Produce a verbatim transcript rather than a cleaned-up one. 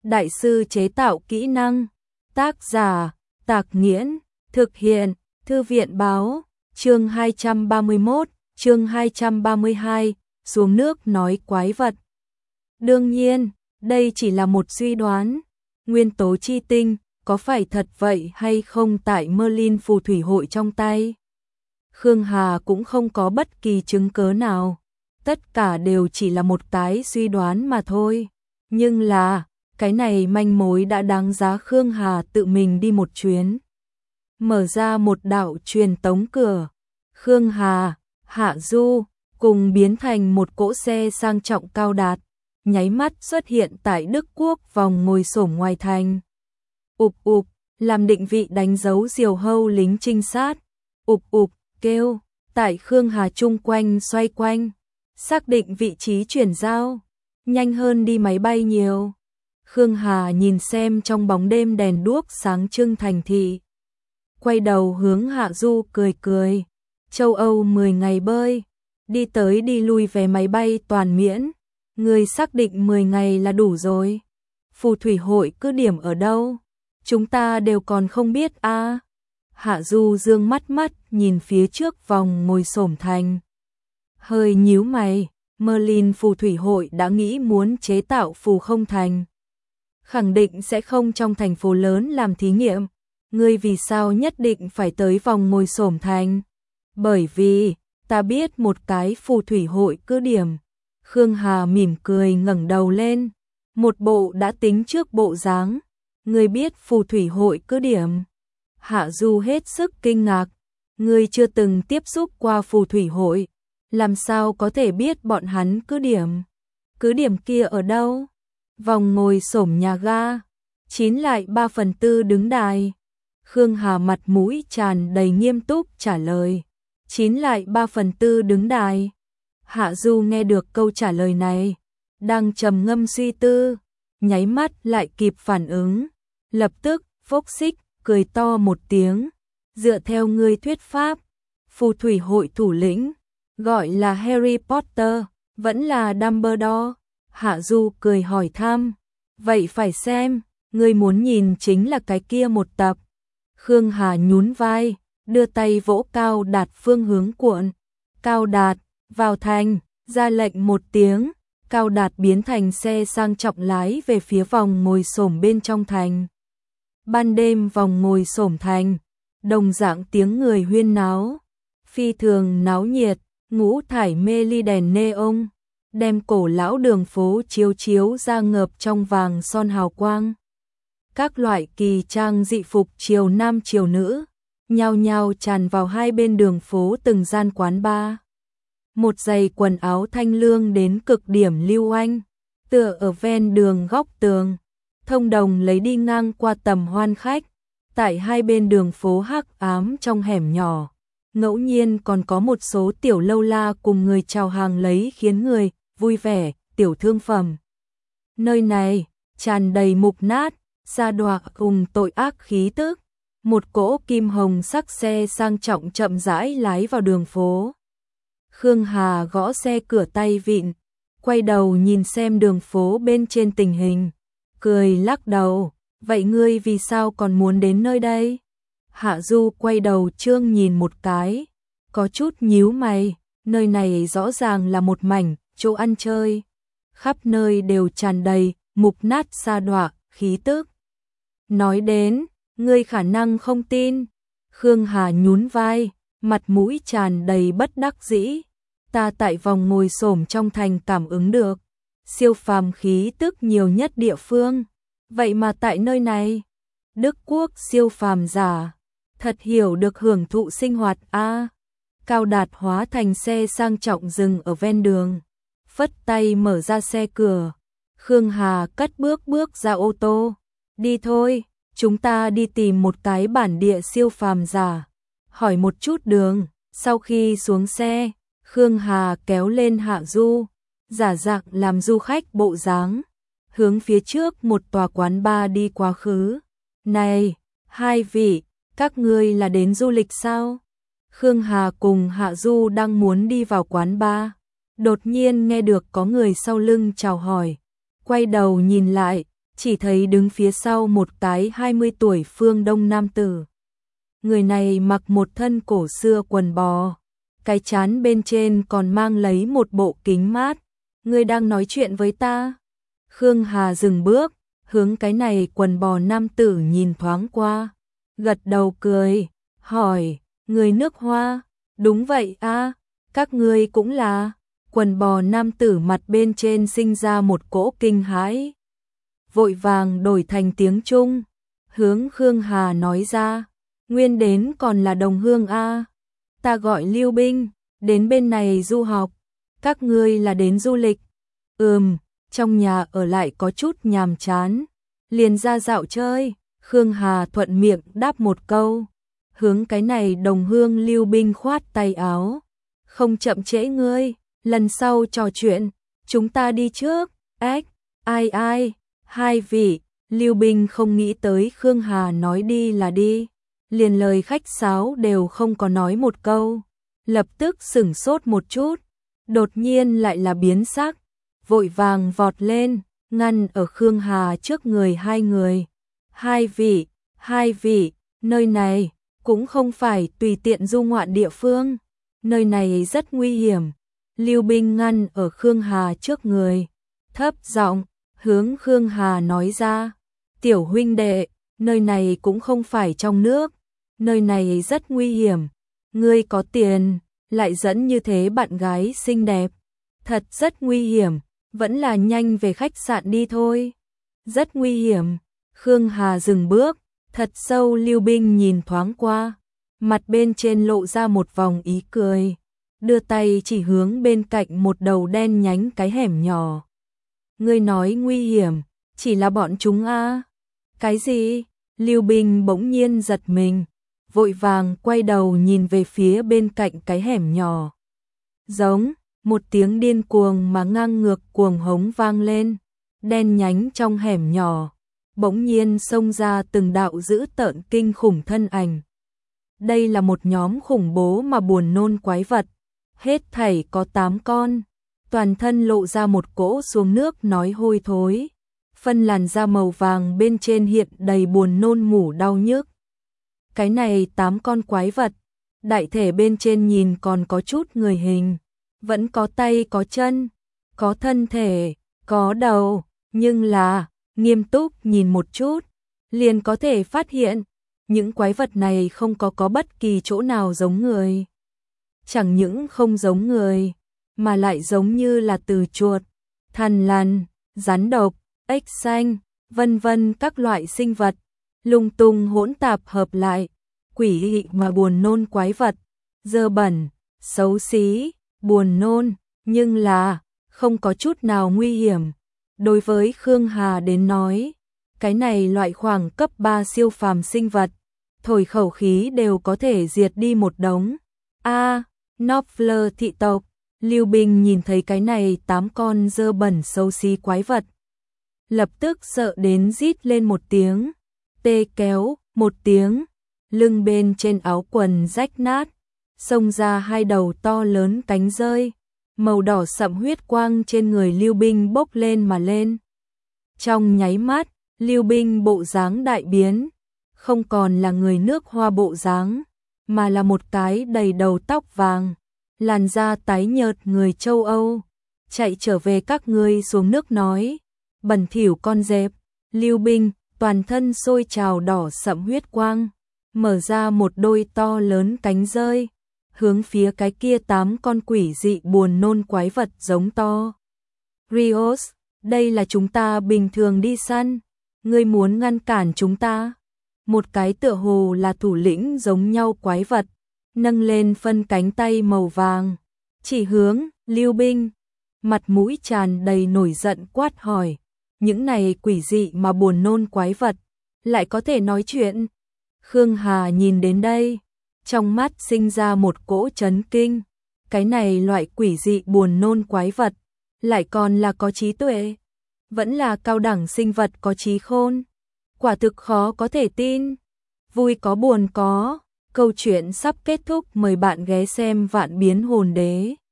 Đại sư chế tạo kỹ năng. Tác giả, Tạc Nghiễn. Thực hiện, Thư viện Báo. Chương hai trăm ba mươi mốt, chương hai trăm ba mươi hai, xuống nước nói quái vật. Đương nhiên, đây chỉ là một suy đoán. Nguyên tố chi tinh, có phải thật vậy hay không tại Merlin phù thủy hội trong tay? Khương Hà cũng không có bất kỳ chứng cớ nào. Tất cả đều chỉ là một cái suy đoán mà thôi. Nhưng là, cái này manh mối đã đáng giá Khương Hà tự mình đi một chuyến. Mở ra một đạo truyền tống cửa. Khương Hà, Hạ Du, cùng biến thành một cỗ xe sang trọng cao đạt, nháy mắt xuất hiện tại Đức Quốc vòng ngồi xổm ngoài thành. Ụp ụp, làm định vị đánh dấu diều hâu lính trinh sát. Ụp ụp, kêu, tại Khương Hà chung quanh xoay quanh, xác định vị trí chuyển giao, nhanh hơn đi máy bay nhiều. Khương Hà nhìn xem trong bóng đêm đèn đuốc sáng trưng thành thị. Quay đầu hướng Hạ Du cười cười. Châu Âu mười ngày bơi, đi tới đi lui vé máy bay toàn miễn. Người xác định mười ngày là đủ rồi. Phù thủy hội cứ điểm ở đâu? Chúng ta đều còn không biết a. À. Hạ Du dương mắt mắt nhìn phía trước vòng ngồi xổm thành. Hơi nhíu mày, Merlin phù thủy hội đã nghĩ muốn chế tạo phù không thành. Khẳng định sẽ không trong thành phố lớn làm thí nghiệm. Ngươi vì sao nhất định phải tới vòng ngồi xổm thành? Bởi vì, ta biết một cái phù thủy hội cứ điểm. Khương Hà mỉm cười ngẩng đầu lên. Một bộ đã tính trước bộ dáng. Ngươi biết phù thủy hội cứ điểm? Hạ Du hết sức kinh ngạc. Ngươi chưa từng tiếp xúc qua phù thủy hội. Làm sao có thể biết bọn hắn cứ điểm? Cứ điểm kia ở đâu? Vòng ngồi xổm nhà ga. Chín lại ba phần tư đứng đài. Khương Hà mặt mũi tràn đầy nghiêm túc trả lời. Chín lại ba phần tư đứng đài. Hạ Du nghe được câu trả lời này, đang trầm ngâm suy tư, nháy mắt lại kịp phản ứng. Lập tức, phốc xích, cười to một tiếng. Dựa theo ngươi thuyết pháp, phù thủy hội thủ lĩnh, gọi là Harry Potter, vẫn là Dumbledore. Hạ Du cười hỏi thăm. Vậy phải xem, ngươi muốn nhìn chính là cái kia một tập. Khương Hà nhún vai, đưa tay vỗ Cao Đạt phương hướng cuộn. Cao Đạt, vào thành, ra lệnh một tiếng. Cao Đạt biến thành xe sang trọng lái về phía vòng ngồi xổm bên trong thành. Ban đêm vòng ngồi xổm thành, đồng dạng tiếng người huyên náo, phi thường náo nhiệt, ngũ thải mê ly đèn neon, đem cổ lão đường phố chiếu chiếu ra ngập trong vàng son hào quang. Các loại kỳ trang dị phục triều nam triều nữ, nhao nhao tràn vào hai bên đường phố từng gian quán bar. Một giày quần áo thanh lương đến cực điểm lưu anh, tựa ở ven đường góc tường, thông đồng lấy đi ngang qua tầm hoan khách. Tại hai bên đường phố hắc ám trong hẻm nhỏ, ngẫu nhiên còn có một số tiểu lâu la cùng người chào hàng lấy khiến người vui vẻ, tiểu thương phẩm. Nơi này tràn đầy mục nát, sa đọa cùng tội ác khí tức. Một cỗ kim hồng sắc xe sang trọng chậm rãi lái vào đường phố. Khương Hà gõ xe cửa tay vịn, quay đầu nhìn xem đường phố bên trên tình hình, cười lắc đầu. Vậy ngươi vì sao còn muốn đến nơi đây? Hạ Du quay đầu trương nhìn một cái, có chút nhíu mày. Nơi này rõ ràng là một mảnh chỗ ăn chơi, khắp nơi đều tràn đầy mục nát sa đọa khí tức. Nói đến, ngươi khả năng không tin. Khương Hà nhún vai, mặt mũi tràn đầy bất đắc dĩ. Ta tại vòng ngồi xổm trong thành cảm ứng được siêu phàm khí tức nhiều nhất địa phương. Vậy mà tại nơi này, Đức Quốc siêu phàm giả, thật hiểu được hưởng thụ sinh hoạt a. À. Cao Đạt hóa thành xe sang trọng dừng ở ven đường, phất tay mở ra xe cửa. Khương Hà cất bước bước ra ô tô. Đi thôi, chúng ta đi tìm một cái bản địa siêu phàm giả, hỏi một chút đường. Sau khi xuống xe, Khương Hà kéo lên Hạ Du, giả dạng làm du khách bộ dáng, hướng phía trước một tòa quán bar đi quá khứ. Này, hai vị, các ngươi là đến du lịch sao? Khương Hà cùng Hạ Du đang muốn đi vào quán bar, đột nhiên nghe được có người sau lưng chào hỏi. Quay đầu nhìn lại, chỉ thấy đứng phía sau một cái hai mươi tuổi phương Đông nam tử. Người này mặc một thân cổ xưa quần bò, cái trán bên trên còn mang lấy một bộ kính mát. Ngươi đang nói chuyện với ta? Khương Hà dừng bước, hướng cái này quần bò nam tử nhìn thoáng qua, gật đầu cười, hỏi, người nước Hoa? Đúng vậy a, các ngươi cũng là. Quần bò nam tử mặt bên trên sinh ra một cỗ kinh hãi, vội vàng đổi thành tiếng Trung, hướng Khương Hà nói ra, nguyên đến còn là đồng hương a, ta gọi Lưu Binh, đến bên này du học, các ngươi là đến du lịch? Ừm, trong nhà ở lại có chút nhàm chán, liền ra dạo chơi. Khương Hà thuận miệng đáp một câu, hướng cái này đồng hương Lưu Binh khoát tay áo, không chậm trễ ngươi, lần sau trò chuyện, chúng ta đi trước. Ếch, ai ai, hai vị. Lưu Binh không nghĩ tới Khương Hà nói đi là đi, liền lời khách sáo đều không có nói một câu, lập tức sửng sốt một chút, đột nhiên lại là biến sắc, vội vàng vọt lên, ngăn ở Khương Hà trước người hai người. Hai vị, hai vị, nơi này cũng không phải tùy tiện du ngoạn địa phương, nơi này rất nguy hiểm. Lưu Binh ngăn ở Khương Hà trước người, thấp giọng hướng Khương Hà nói ra, tiểu huynh đệ, nơi này cũng không phải trong nước, nơi này rất nguy hiểm, ngươi có tiền, lại dẫn như thế bạn gái xinh đẹp, thật rất nguy hiểm, vẫn là nhanh về khách sạn đi thôi. Rất nguy hiểm. Khương Hà dừng bước, thật sâu Lưu Binh nhìn thoáng qua, mặt bên trên lộ ra một vòng ý cười, đưa tay chỉ hướng bên cạnh một đầu đen nhánh cái hẻm nhỏ. Ngươi nói nguy hiểm, chỉ là bọn chúng a? Cái gì? Lưu Binh bỗng nhiên giật mình, vội vàng quay đầu nhìn về phía bên cạnh cái hẻm nhỏ. Giống, một tiếng điên cuồng mà ngang ngược cuồng hống vang lên, đen nhánh trong hẻm nhỏ, bỗng nhiên xông ra từng đạo dữ tợn kinh khủng thân ảnh. Đây là một nhóm khủng bố mà buồn nôn quái vật, hết thảy có tám con, toàn thân lộ ra một cỗ xuống nước nói hôi thối, phân làn da màu vàng bên trên hiện đầy buồn nôn mủ đau nhức. Cái này tám con quái vật, đại thể bên trên nhìn còn có chút người hình, vẫn có tay có chân, có thân thể, có đầu, nhưng là nghiêm túc nhìn một chút, liền có thể phát hiện, những quái vật này không có có bất kỳ chỗ nào giống người. Chẳng những không giống người, mà lại giống như là từ chuột, thằn lằn, rắn độc, ếch xanh, vân vân các loại sinh vật, lung tung hỗn tạp hợp lại, quỷ dị mà buồn nôn quái vật, dơ bẩn, xấu xí, buồn nôn, nhưng là không có chút nào nguy hiểm. Đối với Khương Hà đến nói, cái này loại khoảng cấp ba siêu phàm sinh vật, thổi khẩu khí đều có thể diệt đi một đống. A, à, Knopfler thị tộc. Lưu Binh nhìn thấy cái này tám con dơ bẩn xấu xí quái vật, lập tức sợ đến rít lên một tiếng, tê kéo một tiếng, lưng bên trên áo quần rách nát, xông ra hai đầu to lớn cánh rơi, màu đỏ sậm huyết quang trên người Lưu Binh bốc lên mà lên. Trong nháy mắt, Lưu Binh bộ dáng đại biến, không còn là người nước Hoa bộ dáng, mà là một cái đầy đầu tóc vàng, làn da tái nhợt người châu Âu, chạy trở về các ngươi xuống nước nói, bẩn thỉu con dẹp. Lưu Binh toàn thân sôi trào đỏ sậm huyết quang, mở ra một đôi to lớn cánh rơi, hướng phía cái kia tám con quỷ dị buồn nôn quái vật giống to. Rios, đây là chúng ta bình thường đi săn, ngươi muốn ngăn cản chúng ta? Một cái tựa hồ là thủ lĩnh giống nhau quái vật, nâng lên phân cánh tay màu vàng, chỉ hướng Lưu Binh, mặt mũi tràn đầy nổi giận quát hỏi, những này quỷ dị mà buồn nôn quái vật, lại có thể nói chuyện? Khương Hà nhìn đến đây, trong mắt sinh ra một cỗ chấn kinh, cái này loại quỷ dị buồn nôn quái vật, lại còn là có trí tuệ, vẫn là cao đẳng sinh vật có trí khôn, quả thực khó có thể tin. Vui có buồn có, câu chuyện sắp kết thúc, mời bạn ghé xem Vạn Biến Hồn Đế.